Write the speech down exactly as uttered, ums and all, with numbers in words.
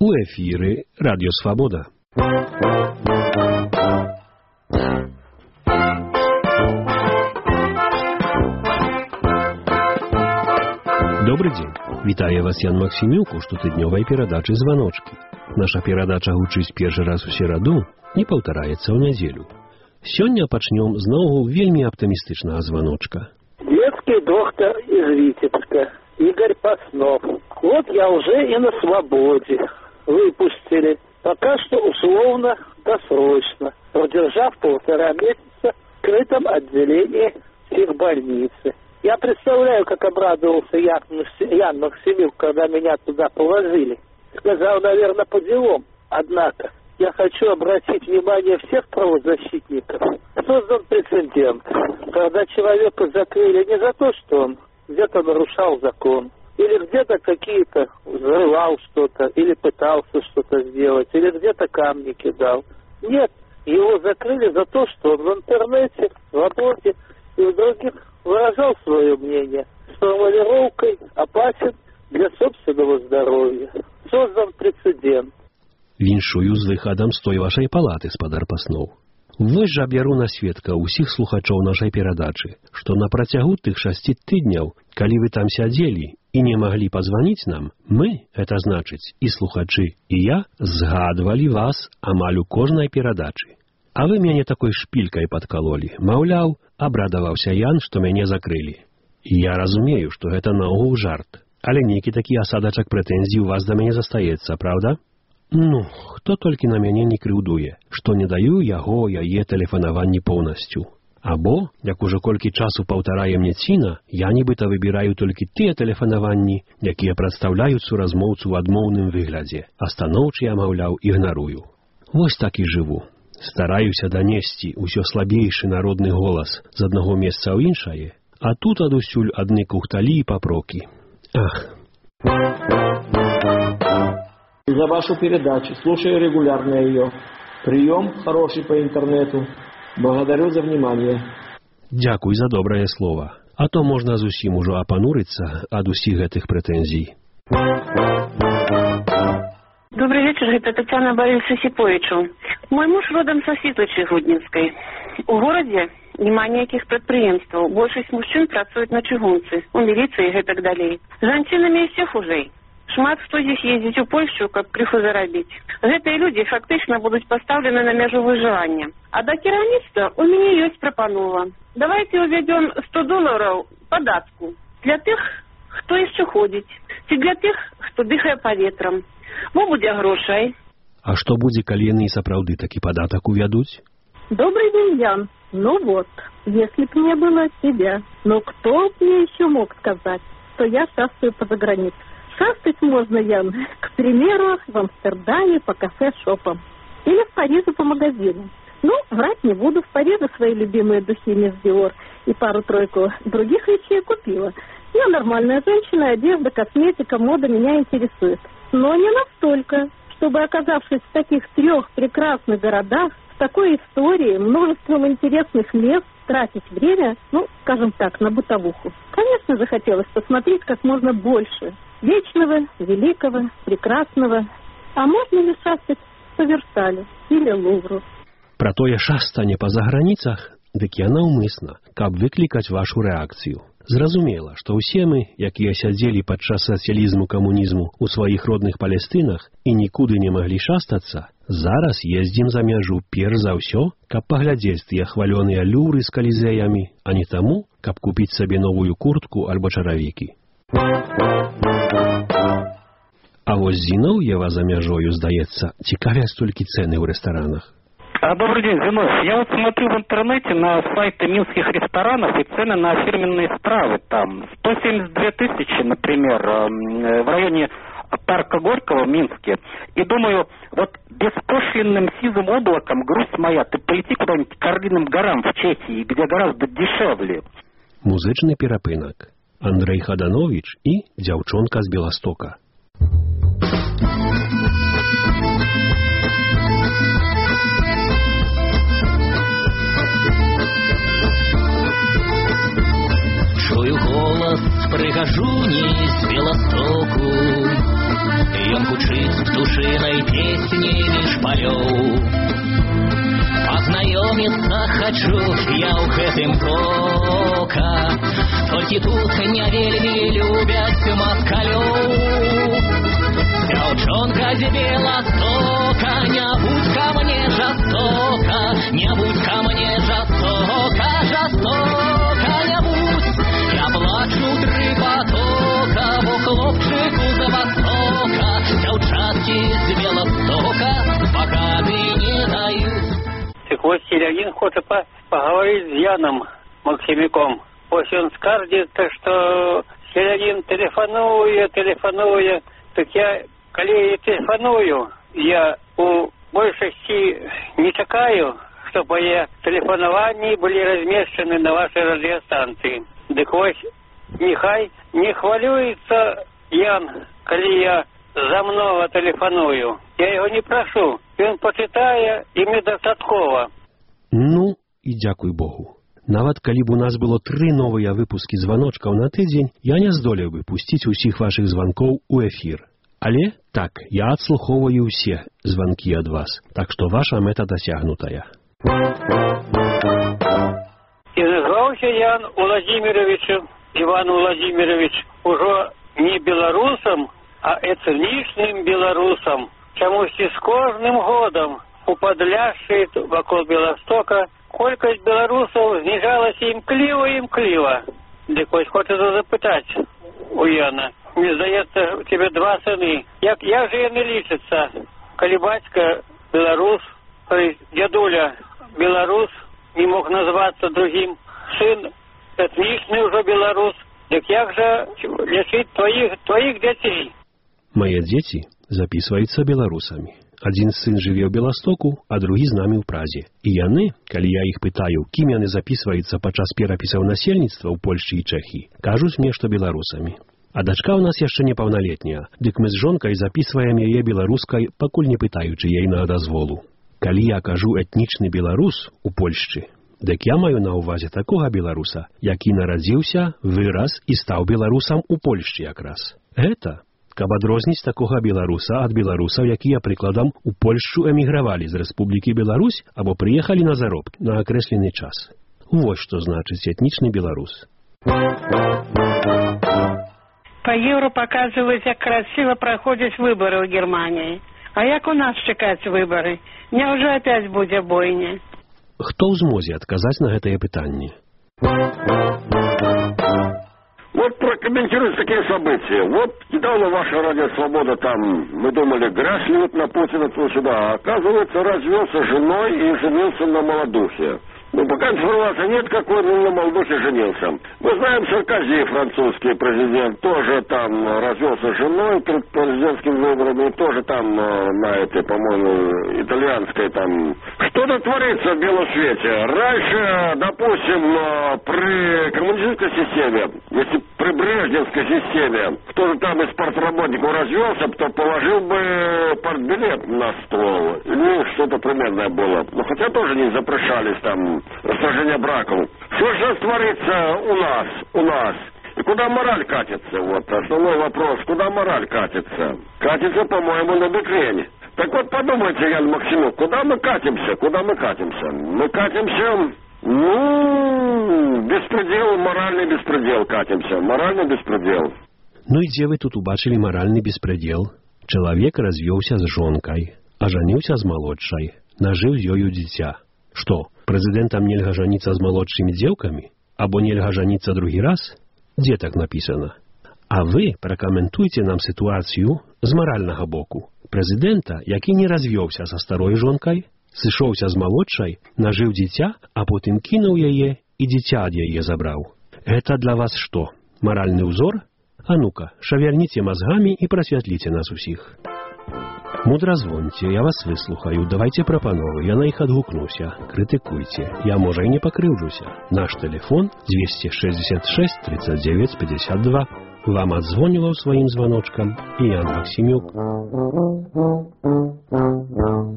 У эфіры Радіо Свабода. Добрый день. Вітаю вас Ян Максимюк у штотыднёвай перадачы «Званочки». Наша перадача гучыць першы раз у сераду і паўтараецца ў нядзелю. Сёння пачнём зноў вельмі аптымістычнага званочка. Детский доктор из Витебска, Игорь Паснов. Вот я уже и на свободе. Выпустили. Пока что условно, досрочно. Продержав полтора месяца в скрытом отделении психбольницы. Я представляю, как обрадовался Ян Максимюк, когда меня туда положили. Сказал, наверное, по делам. Однако, я хочу обратить внимание всех правозащитников. Создан прецедент, когда человека закрыли не за то, что он где-то нарушал закон, или где-то какие-то взрывал что-то, или пытался что-то сделать, или где-то камни кидал. Нет, его закрыли за то, что он в интернете, в работе и в других выражал свое мнение с формулировкой «опасен для собственного здоровья». Создан прецедент. Віншую з выхадам з той вашай палаты, спадар Паснов. Вось жа бяру на сведка ўсіх слухачоў нашай перадачы, што на працягу тых шасці тыдняў, калі вы там сядзелі і не маглі пазваніць нам, мы, это значыць, і слухачы, і я, згадвалі вас амаль у кожнай перадачы. А вы мяне такой шпількай падкалолі. Маўляў, абрадаваўся Ян, што мяне закрылі. Я разумею, што гэта наогул жарт, але нейкі такі асадачак прэтэнзій у вас да мяне застаецца, праўда? Ну, хто толькі на мяне не крыўдуе, што не даю яго, яе тэлефанаванні поўнасцю. Або, як ужо колькі часу паўтарае мне Ціна, я нібыта выбіраю толькі тыя тэлефанаванні, якія прадстаўляюць суразмоўцу ў адмоўным выглядзе, а станоўчыя, маўляў, ігнарую. Вось так і жыву. Стараюся данесці ўсё слабейшы народны голас з аднаго месца ў іншае, а тут адусюль адны кухталі і папрокі. Ах! За вашу передачу. Слушаю регулярно ее. Прием хороший по интернету. Благодарю за внимание. Дякуй за добрае слово. А то можна зусім ужо апанурыцца ад усіх гэтых прэтэнзій. Добрый вечер, это Татьяна Борисовна Сиповичу. Мой муж родом со Светлычи Гуднинской. У городе нема ніякіх прадпрыемстваў. Большасць мужчын працуюць на чыгунцы, у міліцыі і гэтак далей. З жанчынамі ўсё хужэй. Шмат хто здесь ездзіць у Польшу, каб крыху зарабіць. Гэтыя людзі фактычна будуць пастаўлены на мяжу выжывання. А да кіраўніцтва у мяне ёсць прапанова. Давайте увядём сто долараў падатку для тых, хто яшчэ ходзіць, ці для тых, хто дыхае паветрам. Мо будзе грошай. А што будзе, калі яны сапраўды такі падатак увядуць? Добрый день, Ян. Ну вот, если б не было тебя. Но кто мне еще мог сказать, что я шастаю по загранице? Шастать можно, Ян, к примеру, в Амстердаме по кафе-шопам. Или в Париже по магазинам. Ну, врать не буду, в Париже свои любимые духи Мисс Диор и пару-тройку других вещей купила. Я нормальная женщина, одежда, косметика, мода меня интересует. Но не настолько, чтобы, оказавшись в таких трех прекрасных городах, в такой истории, множеством интересных мест, тратить время, ну, скажем так, на бытовуху. Конечно, захотелось посмотреть как можно больше вечного, великого, прекрасного. А можно ли шастать по Версалю или Лувру? Про тое шастане па заграніцах, дык я наўмысна, каб выклікаць вашу рэакцыю. Зразумела, што ўсе мы, якія сядзелі падчас сацыялізму камунізму ў сваіх родных Палестынах і нікуды не маглі шастацца, зараз ездзім за мяжу перш за ўсё, каб паглядзець тыя хвалёныя люры з калізеямі, а не таму, каб купіць сабе новую куртку альбо чаравікі. А вось Зіноўева за мяжою, здаецца, цікавяць толькі цэны ў рэстаранах. А, добрый день, Зиновьев. Я вот смотрю в интернете на сайты минских ресторанов и цены на фирменные стравы. Там сто семьдесят две тысячи, например, в районе парка Горького в Минске. И думаю, вот беспошлинным сизым облаком, грусть моя, ты полети куда-нибудь к Орлиным горам в Чехии, где гораздо дешевле. Музычны перапынак. Андрей Хаданович и дзяўчонка з Беластока. Чую голос прыгажуні з Беластоку. Ён гучыць птушиной песней шпалёў. Познаёмиться хочу я ў гэтым тока, толькі тут не вельмі любяць москалёў. Девчонка с Белостока, не будь ко мне жестоко, не будь ко мне жестоко, жестоко не будь. Я плачу три потока, бо хлопчику з Востока, девчатки с Белостока пока не дают. Так вот, Селянин хочет по поговорить с Яном Максимюком. Пусть он скажет, что Селянин телефонует, телефонует. Так я, коли я телефоную, я у большости не чекаю, чтобы я телефоновании были размещены на вашей радиостанции. Так вот, нехай не хвалюется Ян, коли я за много телефоную. Я его не прошу. Он почитає, і мне достатково. Ну, і дякуй Богу. Нават калі б у нас было тры новыя выпускі званочкаў на тыдзень, я не здолеў бы пусціць усіх вашых званкоў у эфір. Але так, я адслухоўваю ўсе званкі ад вас, так што ваша мэта дасягнутая. І назваўся Ян Владимировичу, Іван Владимирович, ужо не беларусам, а этнічным беларусам. Чамусь з кожным годам упадляшчыць вакол Беластока колькасць беларусаў зніжалася імкліва і імкліва. Дык вось хочацца запытаць у Яна. Мне здаецца, у тебе два сыны. Як, як же яны лічацца? Калі бацька беларус, дзядуля беларус, не мог назвацца другім, сын этнічны ўжо беларус, дык як жа лічыць твоих, твоих дзяцей? Мае дзеці записываются белорусами. Один сын жыве ў Беластоку, а другі з намі ў Празе. І яны, калі я іх пытаю, кім яны записываюцца падчас перапісаў насельніцтва ў Польшчы і Чэхіі, кажуць мне, што беларусамі. А дачка ў нас яшчэ непаўналетняя, дык мы з жонкай записываем яе беларускай, пакуль не пытаючы ейнага дазволу. Калі я кажу этнічны беларус у Польшчы, дык я маю на ўвазе такога беларуса, які нарадзіўся, вырас і стаў беларусам у Польшчы якраз. Гэта каб адрозніць такога беларуса ад беларусаў, якія, прыкладам, у Польшчу эмігравалі з Рэспублікі Беларусь або прыехалі на заробкі на акрэслены час. Вось што значыць этнічны беларус. По Евро показывают, как красиво проходят выборы в Германии. А як у нас чекать выборы? Няўжо опять будзе бойня? Хто ў змозе адказаць на гэтае пытанне? Вот прокомментируйте такие события. Вот недавно ваша радио «Свобода» там, мы думали, грязь льют на Путина туда-сюда, а оказывается, развелся с женой и женился на молодухе. Ну, пока информации нет, какой он на молодухе женился. Мы знаем, Саркози, французский президент, тоже там развелся с женой перед президентскими выборами, тоже там на этой, по-моему, итальянской там. Что-то творится в белом свете. Раньше, допустим, при коммунистической системе, если при брежневской системе, кто-то там из партработников развелся, то положил бы партбилет на стол. Ну, что-то примерное было. Но хотя тоже не запрещались там расторжение браков. Что же творится у нас, у нас? И куда мораль катится? Вот основной вопрос. Куда мораль катится? Катится, по-моему, на бекрень. Так вот, подумайте, Ян Максимюк, куда мы катимся? Куда мы катимся? Мы катимся, ну, беспредел, моральный беспредел катимся. Моральный беспредел. Ну и где вы тут убачили моральный беспредел? Человек развелся с жонкой, оженился с молодшей, нажил ёю дитя. Что, президентам нельга жениться с молодшими девками? Або нельга жениться другий раз? Где так написано? А вы прокоментуйте нам ситуацию з морального боку. Президента, які не развёўся со старой жонкой, сышоўся з молодшай, нажыў дзіця, а потым кінуў яе і дзіця ад яе забраў. Это для вас что, моральный узор? А ну-ка, шавярніце мозгами и просвятлите нас усіх. Мудразвоньте, я вас выслухаю, давайте прапановы, я на іх адгукнуся, крытыкуйте, я, можа, і не пакрыўджуся. Наш телефон двести шестьдесят шесть тридцать девять пятьдесят два. Вам отзвонила своим звоночком и Ян Максимюк.